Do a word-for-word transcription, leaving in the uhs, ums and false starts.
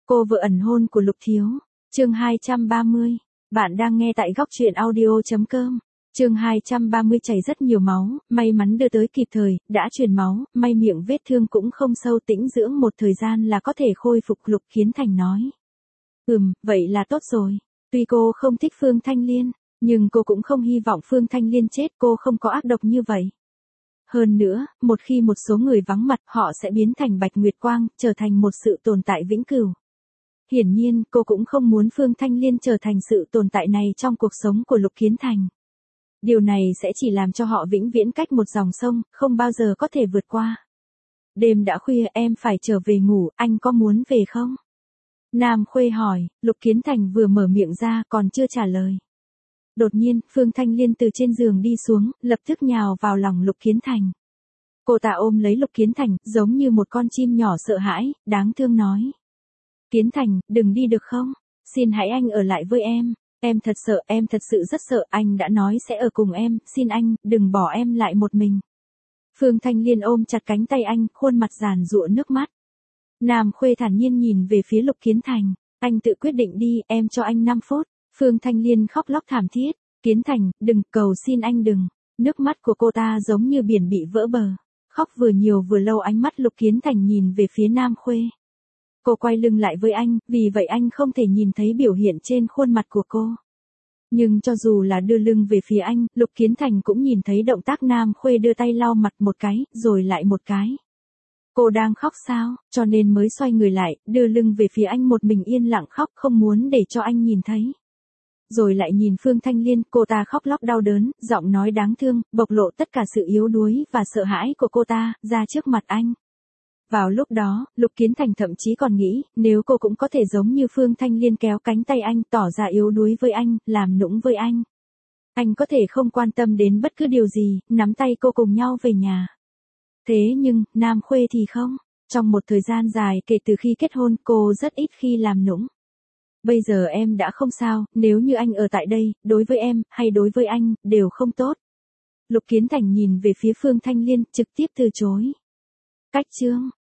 Cô vợ ẩn hôn của Lục Thiếu. Chương hai trăm ba mươi. Bạn đang nghe tại góc truyện audio chấm com. Chương hai trăm ba mươi chảy rất nhiều máu, may mắn đưa tới kịp thời, đã truyền máu, may miệng vết thương cũng không sâu, tĩnh dưỡng một thời gian là có thể khôi phục. Lục Kiến Thành nói. Ừm, vậy là tốt rồi. Tuy cô không thích Phương Thanh Liên, nhưng cô cũng không hy vọng Phương Thanh Liên chết, cô không có ác độc như vậy. Hơn nữa, một khi một số người vắng mặt, họ sẽ biến thành Bạch Nguyệt Quang, trở thành một sự tồn tại vĩnh cửu. Hiển nhiên, cô cũng không muốn Phương Thanh Liên trở thành sự tồn tại này trong cuộc sống của Lục Kiến Thành. Điều này sẽ chỉ làm cho họ vĩnh viễn cách một dòng sông, không bao giờ có thể vượt qua. Đêm đã khuya, em phải trở về ngủ, anh có muốn về không? Nam Khuê hỏi. Lục Kiến Thành vừa mở miệng ra, còn chưa trả lời. Đột nhiên, Phương Thanh Liên từ trên giường đi xuống, lập tức nhào vào lòng Lục Kiến Thành. Cô ta ôm lấy Lục Kiến Thành, giống như một con chim nhỏ sợ hãi, đáng thương nói. Kiến Thành, đừng đi được không? Xin hãy anh ở lại với em. Em thật sợ, em thật sự rất sợ, anh đã nói sẽ ở cùng em, xin anh, đừng bỏ em lại một mình. Phương Thanh Liên ôm chặt cánh tay anh, khuôn mặt giàn giụa nước mắt. Nam Khuê thản nhiên nhìn về phía Lục Kiến Thành, anh tự quyết định đi, em cho anh năm phút. Phương Thanh Liên khóc lóc thảm thiết. Kiến Thành, đừng, cầu xin anh đừng. Nước mắt của cô ta giống như biển bị vỡ bờ. Khóc vừa nhiều vừa lâu, ánh mắt Lục Kiến Thành nhìn về phía Nam Khuê. Cô quay lưng lại với anh, vì vậy anh không thể nhìn thấy biểu hiện trên khuôn mặt của cô. Nhưng cho dù là đưa lưng về phía anh, Lục Kiến Thành cũng nhìn thấy động tác Nam Khuê đưa tay lau mặt một cái, rồi lại một cái. Cô đang khóc sao, cho nên mới xoay người lại, đưa lưng về phía anh một mình yên lặng khóc, không muốn để cho anh nhìn thấy. Rồi lại nhìn Phương Thanh Liên, cô ta khóc lóc đau đớn, giọng nói đáng thương, bộc lộ tất cả sự yếu đuối và sợ hãi của cô ta, ra trước mặt anh. Vào lúc đó, Lục Kiến Thành thậm chí còn nghĩ, nếu cô cũng có thể giống như Phương Thanh Liên kéo cánh tay anh, tỏ ra yếu đuối với anh, làm nũng với anh. Anh có thể không quan tâm đến bất cứ điều gì, nắm tay cô cùng nhau về nhà. Thế nhưng, Nam Khuê thì không. Trong một thời gian dài kể từ khi kết hôn, cô rất ít khi làm nũng. Bây giờ em đã không sao, nếu như anh ở tại đây, đối với em, hay đối với anh, đều không tốt. Lục Kiến Thành nhìn về phía Phương Thanh Liên, trực tiếp từ chối. Cách chương.